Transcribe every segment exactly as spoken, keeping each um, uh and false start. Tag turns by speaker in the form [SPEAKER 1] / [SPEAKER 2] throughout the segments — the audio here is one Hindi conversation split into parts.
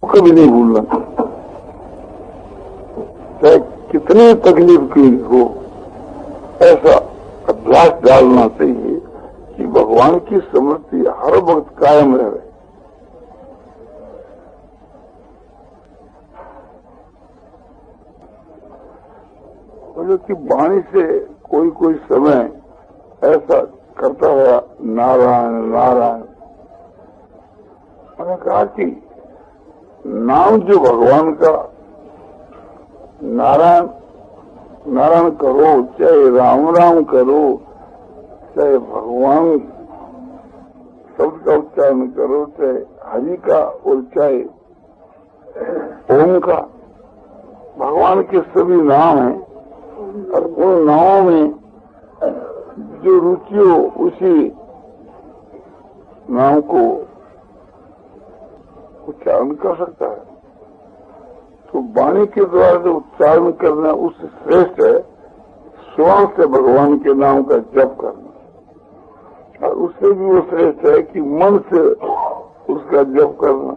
[SPEAKER 1] कभी नहीं भूलना, चाहे कितनी तकलीफ की हो। ऐसा अभ्यास डालना चाहिए कि भगवान की स्मृति हर वक्त कायम रहे। बोले कि वाणी से कोई कोई समय ऐसा करता है नारायण नारायण। मैंने कहा कि नाम जो भगवान का नारायण नारायण करो, चाहे राम राम करो, चाहे भगवान शब्द का उच्चारण करो, चाहे हरि का और चाहे ओम का, भगवान के सभी नाम हैं। और उन नामों में जो रुचि हो उसी नाम को उच्चारण कर सकता है। तो वाणी के द्वारा जो उच्चारण करना उससे श्रेष्ठ है श्रवण से भगवान के नाम का जप करना, और उससे भी वो श्रेष्ठ है कि मन से उसका जप करना।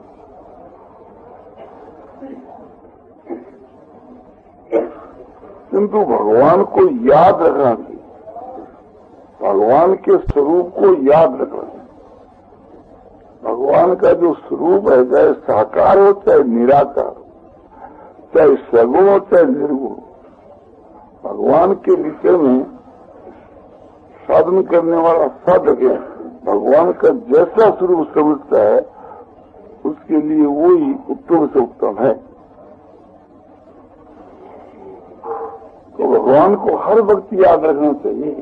[SPEAKER 1] किंतु भगवान को याद रखना चाहिए, भगवान के स्वरूप को याद रखना चाहिए। भगवान का जो स्वरूप है, चाहे साकार हो चाहे निराकार हो, चाहे सगुण हो चाहे निर्गुण, भगवान के विषय में साधन करने वाला साधक है भगवान का जैसा स्वरूप समझता है उसके लिए वही उत्तम से उत्तम है। तो भगवान को हर वक्त याद रखना चाहिए।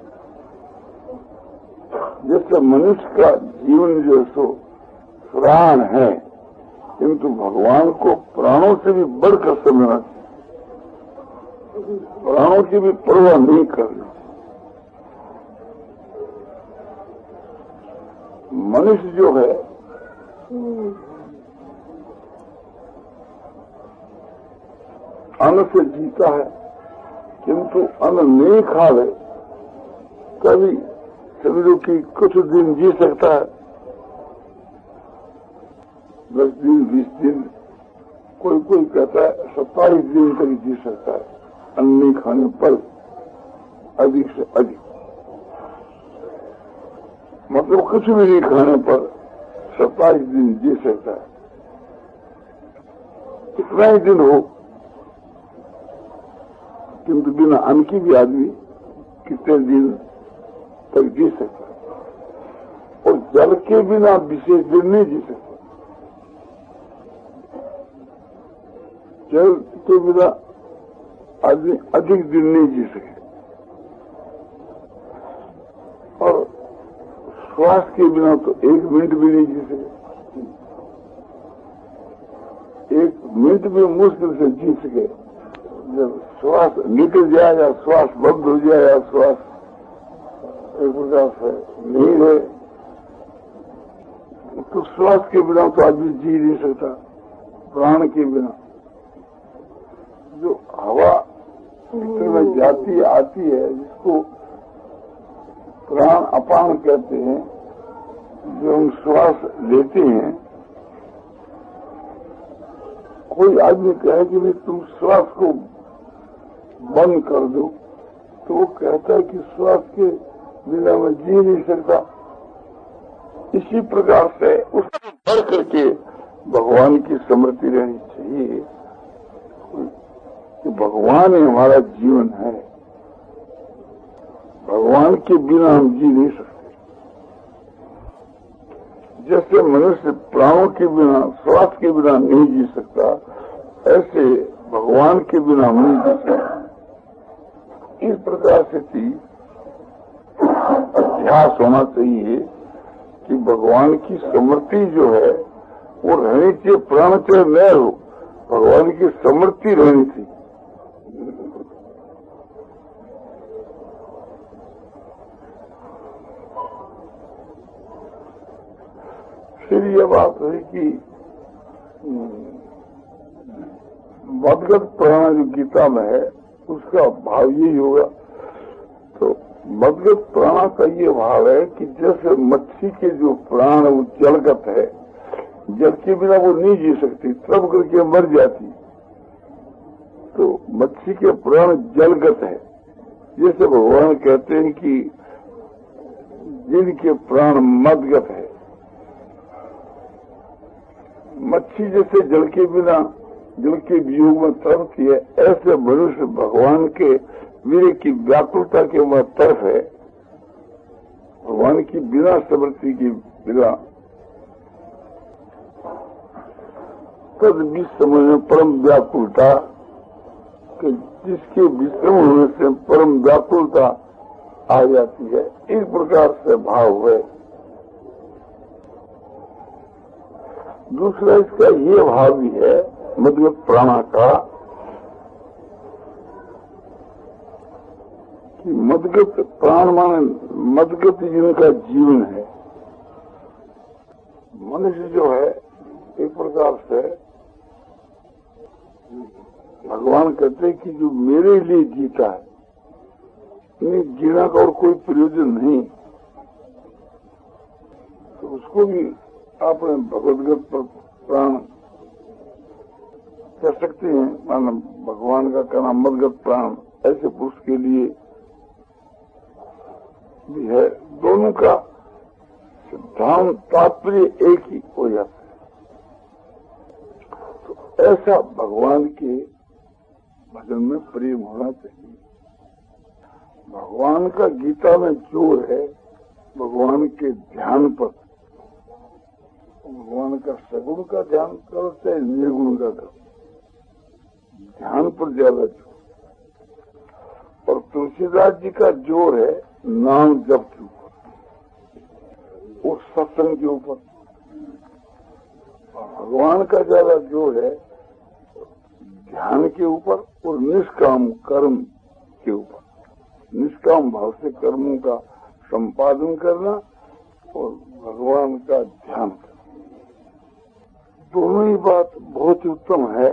[SPEAKER 1] जैसे मनुष्य का जीवन जो सो प्राण है, किंतु भगवान को प्राणों से भी बढ़कर समझना चाहिए, प्राणों की भी परवाह नहीं करनी। मनुष्य जो है अन्न से जीता है, किंतु अन्न नहीं खा ले कभी समझो कि कुछ दिन जी सकता है, दस दिन बीस दिन, कोई कोई कहता है सत्ताईस दिन तक जी सकता है अन्न नहीं खाने पर, अधिक से अधिक, मतलब कुछ भी नहीं खाने पर सत्ताईस दिन जी सकता है। कितना ही दिन हो, किंतु बिना अन्न की भी आदमी कितने दिन तक जी सकता है, और जल के बिना विशेष दिन नहीं जी सकता। जल के बिना आदमी अधिक दिन नहीं जी सके, और श्वास के बिना तो एक मिनट भी नहीं जी सके। एक मिनट भी मुश्किल से जी सके। जब श्वास निकल जाए या श्वास बंद हो जाए या श्वास एक प्रकार से नहीं रहे, तो श्वास के बिना तो आदमी जी नहीं सकता। प्राण के बिना जो हवा भीतर में जाती आती है, जिसको प्राण अपान कहते हैं, जो हम श्वास लेते हैं, कोई आदमी कहे कि भाई तुम श्वास को बंद कर दो, तो वो कहता है कि श्वास के बिना मैं जी नहीं सकता। इसी प्रकार से उसको बढ़ करके भगवान की स्मृति रहनी चाहिए कि भगवान ही हमारा जीवन है, भगवान के बिना हम जी नहीं सकते। जैसे मनुष्य प्राणों के बिना, श्वास के बिना नहीं जी सकता, ऐसे भगवान के बिना हम नहीं जी सकते। इस प्रकार से चीज अभ्यास होना चाहिए कि भगवान की स्मृति जो है वो रहनी चाहिए, प्राण चाहे न हो, भगवान की स्मृति रहनी चाहिए। फिर ये बात है कि मदगत प्राण जो गीता में है उसका भाव यही होगा। तो मदगत प्राण का ये भाव है कि जैसे मच्छी के जो प्राण वो जलगत है, जल के बिना वो नहीं जी सकती, तब करके मर जाती। तो मच्छी के प्राण जलगत है। जैसे भगवान कहते हैं कि जिनके प्राण मदगत है। मच्छी जैसे जल के बिना, जल के वियोग में तड़पती है, ऐसे मनुष्य भगवान के वीर की व्याकुलता के वह तरफ है। भगवान की बिना समृद्धि की बिना तद विश्रम में परम व्याकुलता, कि जिसके विश्रम होने से परम व्याकुलता आ जाती है, इस प्रकार से भाव है। दूसरा इसका ये भाव भी है मदगत प्राणा का कि मदगत प्राण माने मदगत जिनका जीवन है। मनुष्य जो है एक प्रकार से भगवान कहते हैं कि जो मेरे लिए जीता है, नहीं जीना का और कोई प्रयोजन नहीं, तो उसको भी आपने भगवदगत प्राण कह सकते हैं। माना भगवान का कहना मदगत प्राण ऐसे पुरुष के लिए भी है। दोनों का सिद्धांत तात्पर्य एक ही हो जाता है। तो ऐसा भगवान के भजन में प्रेम होना चाहिए। भगवान का गीता में जोर है भगवान के ध्यान पर। भगवान का सगुण का ध्यान करो चाहे निर्गुण का करो, ध्यान पर ज्यादा जोर। और तुलसीदास जी का जोर है नाम जप के ऊपर, उस सत्संग के ऊपर। भगवान का ज्यादा जोर है ध्यान के ऊपर और निष्काम कर्म के ऊपर। निष्काम भाव से कर्मों का संपादन करना और भगवान का ध्यान करना, दोनों ही बात बहुत ही उत्तम है।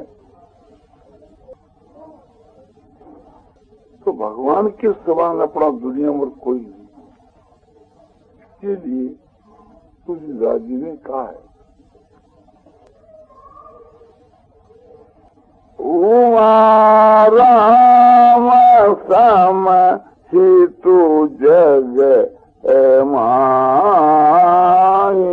[SPEAKER 1] तो भगवान के समान अपना दुनिया में कोई नहीं। इसके लिए तुलसीदास जी ने कहा है, उमा राम सम हितु जग माही।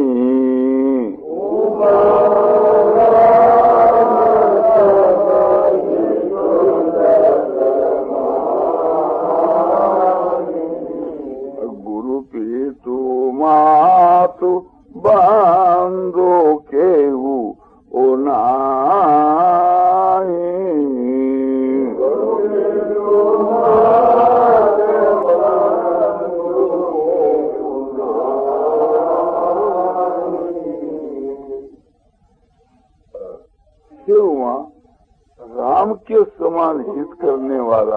[SPEAKER 1] गुरु पीतु मातु बंधु केहू ओ नाही। राम के समान हित करने वाला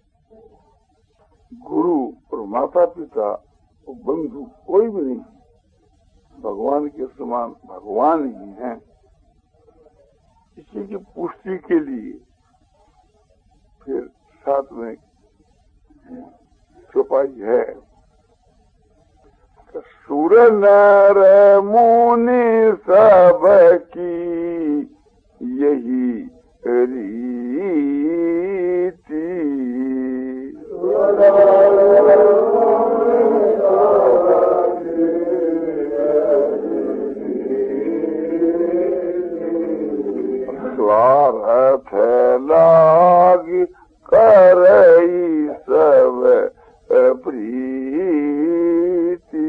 [SPEAKER 1] गुरु और माता पिता और बंधु कोई भी नहीं। भगवान के समान भगवान ही हैं। इसी की पुष्टि के लिए फिर साथ में चौपाई है, सुर नर मुनि सब की यही रीति। स्वार्थ लाग करई सब प्रीति।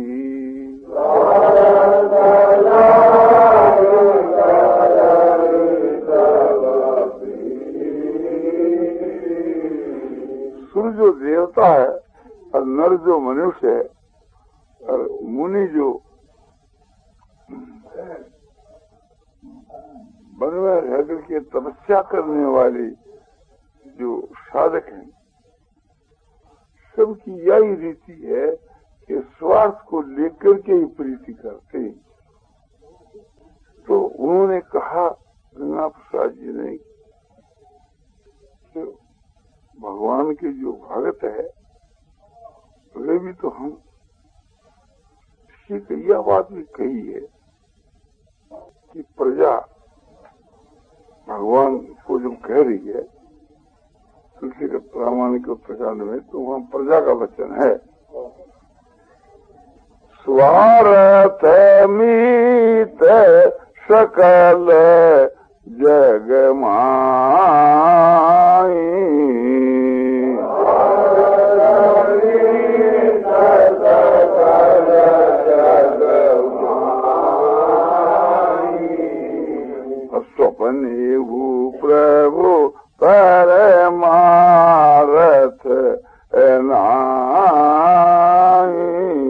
[SPEAKER 1] सूर्य जो देवता है और नर जो मनुष्य है और मुनि जो वन में रहकर के तपस्या करने वाले जो साधक हैं, सबकी यही रीति है कि स्वार्थ को लेकर के ही प्रीति करते हैं। तो उन्होंने कहा गंगा प्रसाद जी ने, तो भगवान के जो भगत है वे भी तो हम, यह बात भी कही है नगर ही है तुलसी का प्रामाणिक उत्तरकांड में, तो वहाँ प्रजा का वचन है। स्वार्थ मीत सकल जग माई, स्वप्ने भू प्रभु परमारथ नाई,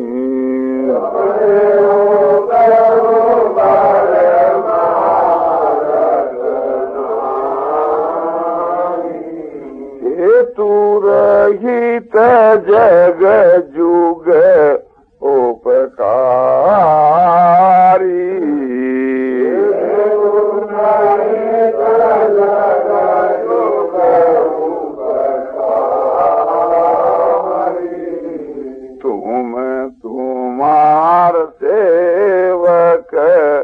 [SPEAKER 1] हेतु रहित जग जुग उपकारी, तुम तुम्हार सेवक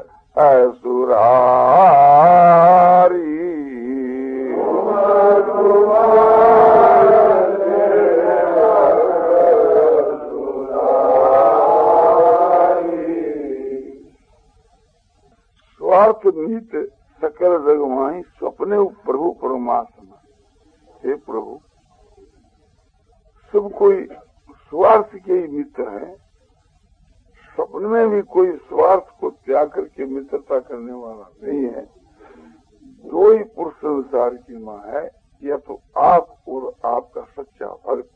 [SPEAKER 1] असुरारी, स्वार्थ नीत सकल जगमाई, स्वप्ने प्रभु परमात्मा। हे प्रभु, सब कोई स्वार्थ के ही मित्र है, स्वप्न में भी कोई स्वार्थ को त्याग करके मित्रता करने वाला नहीं है। दो ही पुरुष संसार की माँ है, या तो आप और आपका सच्चा भक्त।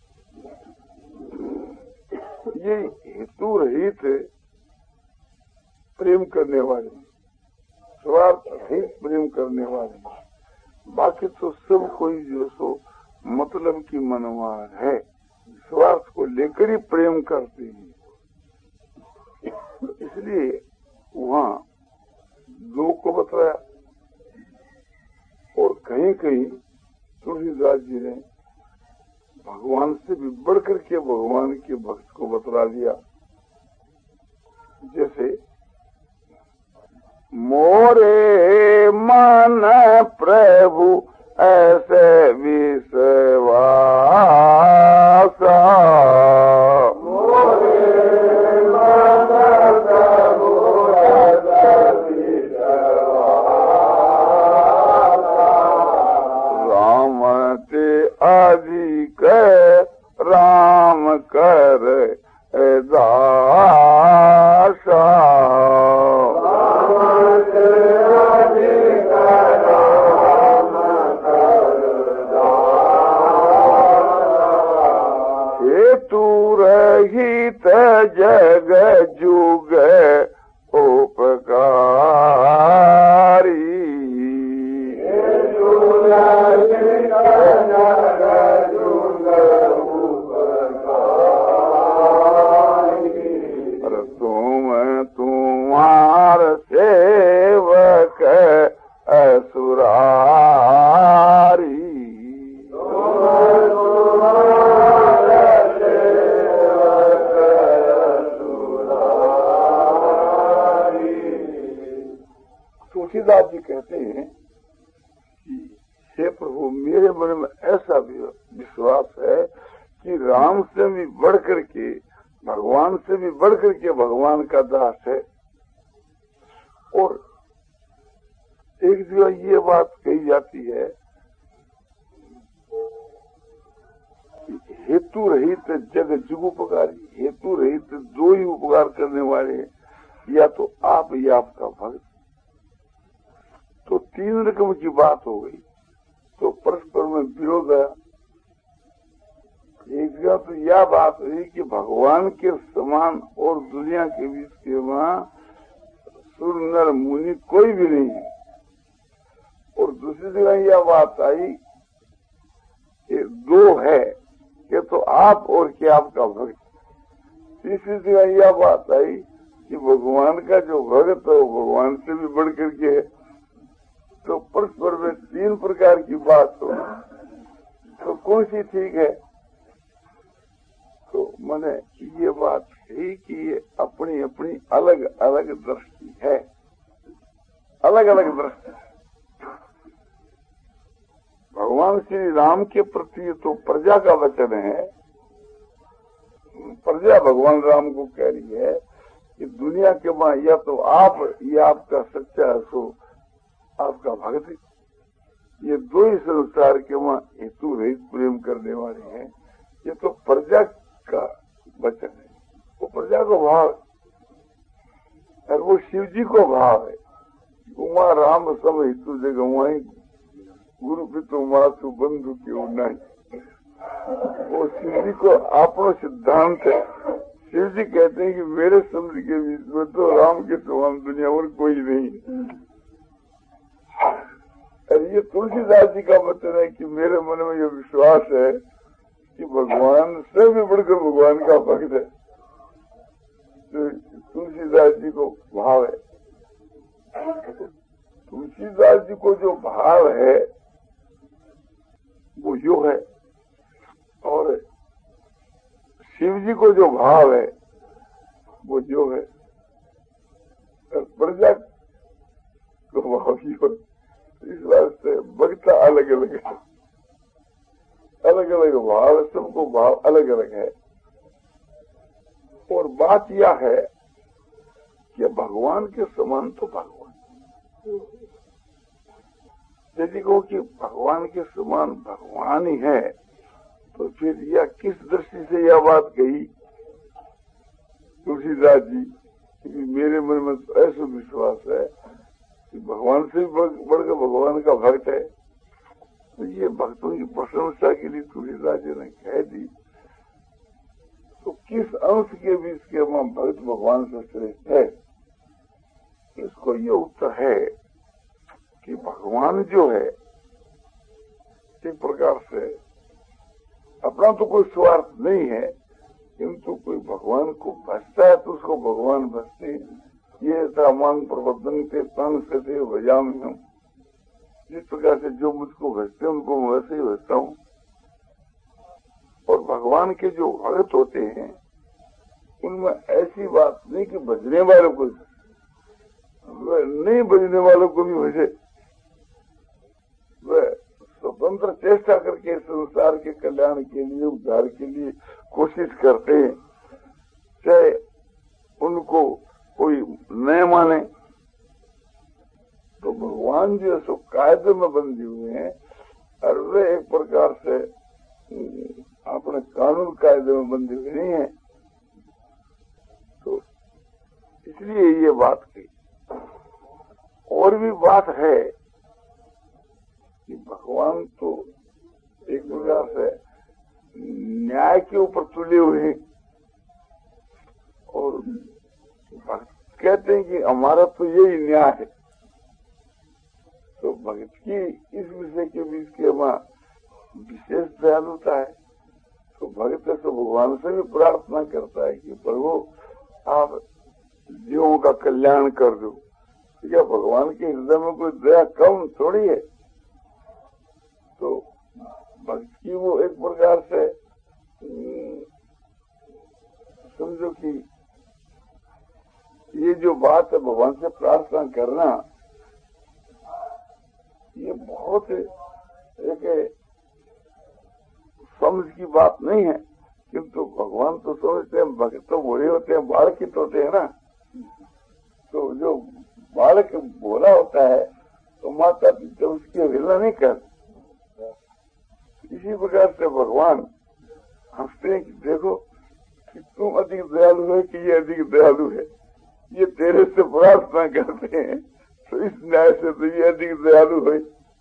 [SPEAKER 1] ये हेतु रहित प्रेम करने वाले, स्वार्थ रहित प्रेम करने वाले, बाकी तो सब कोई जो सो मतलब की मनवार है, स्वार्थ को लेकर ही प्रेम करते हैं। इसलिए वहाँ दो को बताया, और कहीं कहीं तुलसीदास जी ने भगवान से भी बढ़कर के भगवान के भक्त को बतला दिया। जैसे मोरे मन प्रभु ऐसे विश्वासा, मोरे मन प्रभु ऐसे विश्वासा, राम ते अधिक राम कर दासा, रहित जग जुग उपकारी, तुम तुम्हार सेवक असुरारी, तुलसीदास जी कहते हैं कि हे प्रभु, मेरे मन में ऐसा विश्वास है कि राम से भी बढ़ करके, भगवान से भी बढ़ करके भगवान का दास है। और एक जगह ये बात कही जाती है, हेतु रहित जग जुग उपकारी, हेतु रहित दो ही उपकार करने वाले, या तो आप या आपका भक्त। तो तीन रकम की बात हो गई, तो परस्पर में विरोध है। एक जगह तो यह बात हुई कि भगवान के समान और दुनिया के बीच के वहाँ सुर नर मुनि कोई भी नहीं है। और दूसरी जगह यह बात आई कि दो है, कि तो आप और क्या आपका भक्त। तीसरी जगह यह बात आई कि भगवान का जो भक्त है वो भगवान से भी बढ़ करके है। तो परस्पर में तीन प्रकार की बात हो, तो कौन सी ठीक है? तो मैंने ये बात कही कि ये अपनी अपनी अलग अलग दृष्टि है, अलग अलग दृष्टि। भगवान श्री राम के प्रति तो प्रजा का वचन है। प्रजा भगवान राम को कह रही है कि दुनिया के मां या तो आप या आपका सच्चा सो आपका भक्त, ये दो ही संसार के मां हेतु रहित प्रेम करने वाले हैं। ये तो प्रजा का वचन है, वो प्रजा को भाव है और वो शिव जी को भाव है। उमा राम सब हेतु जगह वहीं गुरु पितु मातु बंधु क्यों नहीं, वो शिव जी को अपना सिद्धांत है। शिव जी कहते हैं कि मेरे समुद्र के बीच में तो राम के समान दुनिया और कोई नहीं। और ये तुलसीदास जी का मतलब है कि मेरे मन में ये विश्वास है कि भगवान से भी बढ़कर भगवान का भक्त है। तो तुलसीदास जी को भाव है, तुलसीदास जी को जो भाव है वो यो है, और शिव जी को जो भाव है वो जो है, और प्रजा को भाव यो है। इस वास्ते भक्त अलग अलग है, अलग अलग भाव, सबको भाव अलग अलग है। और बात यह है कि भगवान के समान तो भगवान, यदि कहो कि भगवान के समान भगवान ही है तो फिर यह किस दृष्टि से यह बात कही तुलसीदास जी कि मेरे मन में तो ऐसा विश्वास है कि भगवान से बढ़कर भगवान का भक्त है। तो ये भक्तों की प्रशंसा के लिए तुलसीदास जी ने कह दी। तो किस अंश के बीच के वहां भक्त भगवान से श्रेष्ठ है, इसको ये उत्तर है कि भगवान जो है एक प्रकार से अपना तो कोई स्वार्थ नहीं है, किंतु कोई भगवान को भजता है तो उसको भगवान भजते हैं। ये था मांग प्रबंधन के तंग से थे भजाम हूँ, जिस प्रकार से जो मुझको भजते हैं उनको मैं वैसे ही भजता हूँ। और भगवान के जो भक्त होते हैं उनमें ऐसी बात नहीं कि भजने वालों को, नहीं भजने वालों को भी भजे, वह स्वतंत्र चेष्टा करके संसार के कल्याण के लिए, उद्धार के लिए कोशिश करते हैं, चाहे उनको कोई न माने। तो भगवान जो सो कायदे में बंधे हुए हैं और वे एक प्रकार से अपने कानून कायदे में बंधे हुए नहीं है। तो इसलिए ये बात की। और भी बात है कि भगवान तो एक प्रकार से न्याय के ऊपर तुले हुए हैं, और भक्त कहते हैं कि हमारा तो यही न्याय है। तो भक्त की इस विषय के बीच के वहाँ विशेष दयालुता है। तो भक्त तो भगवान से भी प्रार्थना करता है कि प्रभु आप जीवों का कल्याण कर दो। क्या भगवान के हृदय में कोई दया कम थोड़ी है। तो भक्त की वो एक प्रकार से समझो कि ये जो बात है भगवान से प्रार्थना करना, ये बहुत एक समझ की बात नहीं है, किंतु भगवान तो समझते हैं, भक्त तो बोले होते हैं, बालक ही तो होते हैं ना। तो जो बालक बोला होता है तो माता पिता उसकी अवहेलना नहीं करते। इसी प्रकार से भगवान हंसते हैं कि देखो कि तुम अधिक दयालु है कि ये अधिक दयालु है। ये तेरे से प्रार्थना करते हैं तो इस न्याय से तो ये अधिक दयालु है।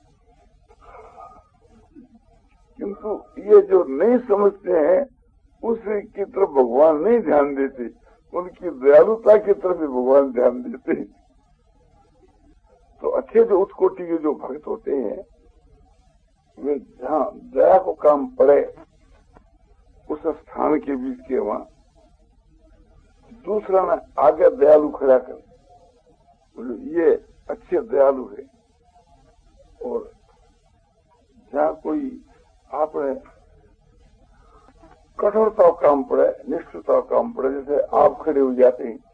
[SPEAKER 1] किंतु ये जो नहीं समझते हैं उसकी तरफ भगवान नहीं ध्यान देते, उनकी दयालुता की तरफ भी भगवान ध्यान देते हैं। तो अच्छे जो उत्कोटि के जो भक्त होते हैं वे जहाँ दया को काम पड़े उस स्थान के बीच के वहाँ दूसरा ना आगे दयालु खड़ा कर, ये अच्छे दयालु है। और जहाँ कोई आपने कठोरता काम पड़े, निष्ठुरता काम पड़े, जैसे आप खड़े हो जाते हैं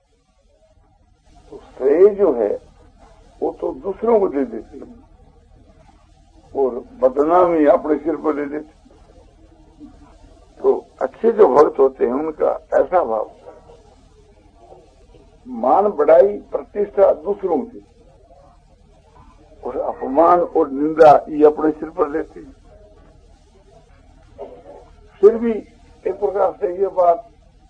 [SPEAKER 1] तो श्रेय जो है वो तो दूसरों को दे देते हैं। और बदनामी अपने सिर पर ले लेते। तो अच्छे जो भक्त होते हैं उनका ऐसा भाव, मान बढ़ाई प्रतिष्ठा दूसरों की और अपमान और निंदा ये अपने सिर पर लेते हैं। फिर भी एक प्रकार से ये बात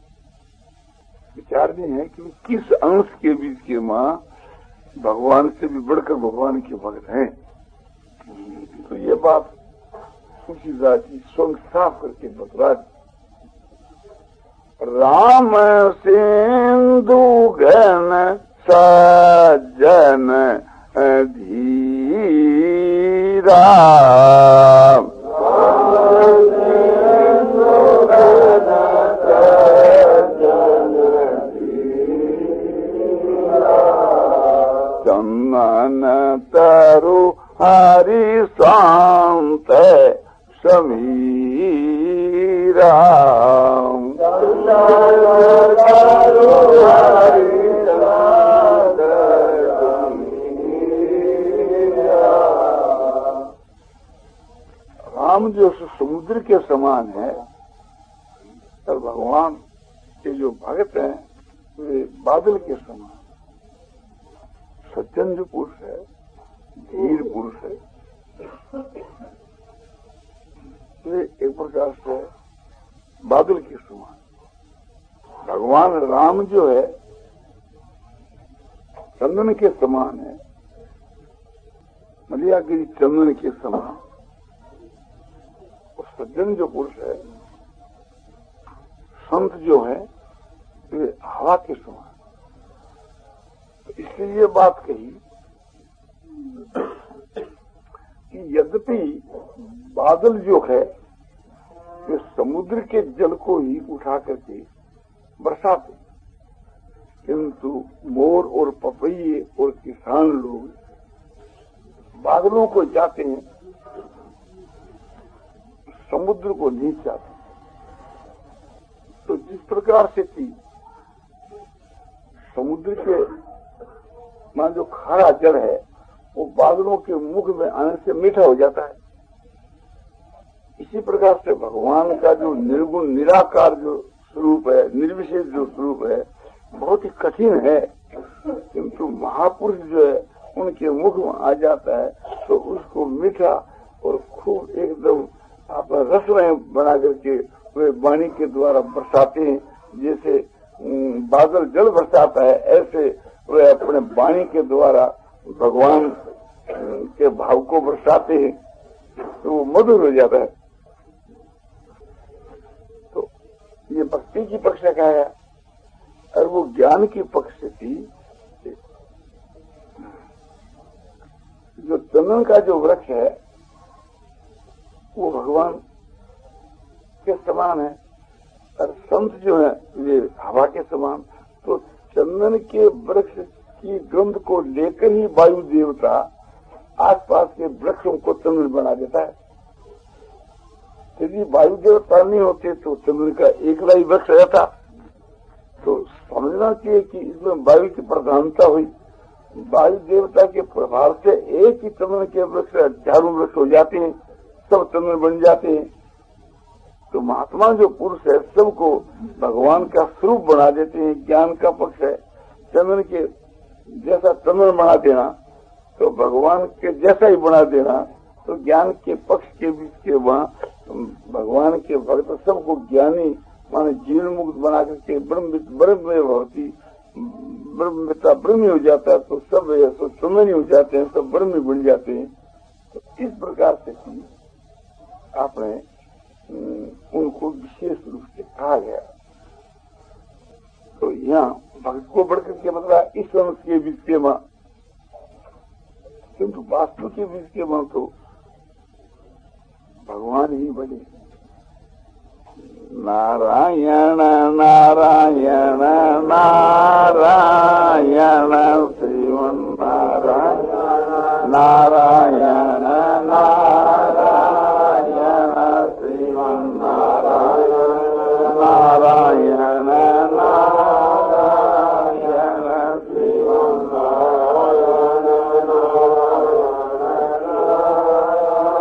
[SPEAKER 1] विचारनी है कि किस अंश के बीच के मां भगवान से भी बढ़कर भगवान के भक्त हैं। तो ये बात उसी जाति स्वयं साफ करके बतला दी। राम सिंधु घन सज्जन धीरा, चंदन तरु हरि शांत समीरा, राम जो समुद्र के समान है और भगवान के जो भक्त हैं वे बादल के समान। सज्जन जो पुरुष है, धीर पुरुष है, वे एक प्रकार से बादल के समान। भगवान राम जो है चंदन के समान है, मलियागिरी चंदन के समान। और सज्जन जो पुरुष है, संत जो है, वे हवा के समान। इसलिए ये बात कही कि यद्यपि बादल जो है वे समुद्र के जल को ही उठा करके बरसाते, किंतु मोर और पपैये और किसान लोग बादलों को जाते हैं, समुद्र को नहीं चाहते। तो जिस प्रकार से थी समुद्र के मान जो खारा जल है वो बादलों के मुख में आने से मीठा हो जाता है, इसी प्रकार से भगवान का जो निर्गुण निराकार जो स्वरूप है, निर्विशेष जो स्वरूप है, बहुत ही कठिन है, किंतु महापुरुष जो है उनके मुख में आ जाता है तो उसको मीठा और खूब एकदम अपना रसमय बना करके वे वाणी के द्वारा बरसाते हैं। जैसे बादल जल बरसाता है, ऐसे वे अपने वाणी के द्वारा भगवान के भाव को बरसाते हैं तो वो मधुर हो जाता है। तो ये भक्ति की पक्ष से कहा गया, और वो ज्ञान की पक्ष से थी। जो चंदन का जो वृक्ष है वो भगवान के समान है, और संत जो है ये हवा के समान। तो चंदन के वृक्ष की गंध को लेकर ही वायु देवता आसपास के वृक्षों को चंदन बना देता है। यदि वायु देवता नहीं होते तो चंदन का एकला ही वृक्ष रहता। तो समझना चाहिए कि इसमें वायु की प्रधानता हुई। वायु देवता के प्रभाव से एक ही चंदन के वृक्ष हजारों वृक्ष हो जाते हैं, सब चंदन बन जाते हैं। तो महात्मा जो पुरुष है सबको भगवान का स्वरूप बना देते हैं। ज्ञान का पक्ष है, चंदन के जैसा चंदन बना देना, तो भगवान के जैसा ही बना देना। तो ज्ञान के पक्ष के बीच के वहाँ भगवान के भक्त सबको ज्ञानी माने जीवन मुक्त बना करके ब्रह्म ब्रह्म में भवती ब्रह्मता ब्रह्म हो जाता है। तो सब सब चंदन हो जाते हैं, सब ब्रह्म बन जाते हैं। तो इस प्रकार से आपने उनको विशेष रूप से कहा गया। तो यहाँ भक्त को बढ़कर के मतलब इस वंश के बीच के मां, किंतु वास्तु के बीच के मां तो भगवान ही बने। नारायण नारायण नारायण श्रीमन नारायण नारायण नारायण श्रीमन नारायण नारायण नारायण श्रीमन नारायण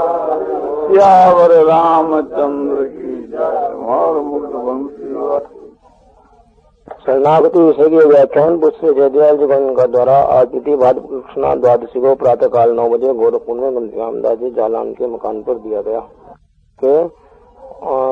[SPEAKER 1] सियावर रामचंद्र की जय। और मुक्त बंसी
[SPEAKER 2] शरणागति विषय के व्याख्यान पुष्प जयदयाल जी का द्वारा आज तिथि भाद्र कृष्णा द्वादशी को प्रातः काल नौ बजे गोरखपुर में घनश्याम दास जी जालान के मकान पर दिया गया कि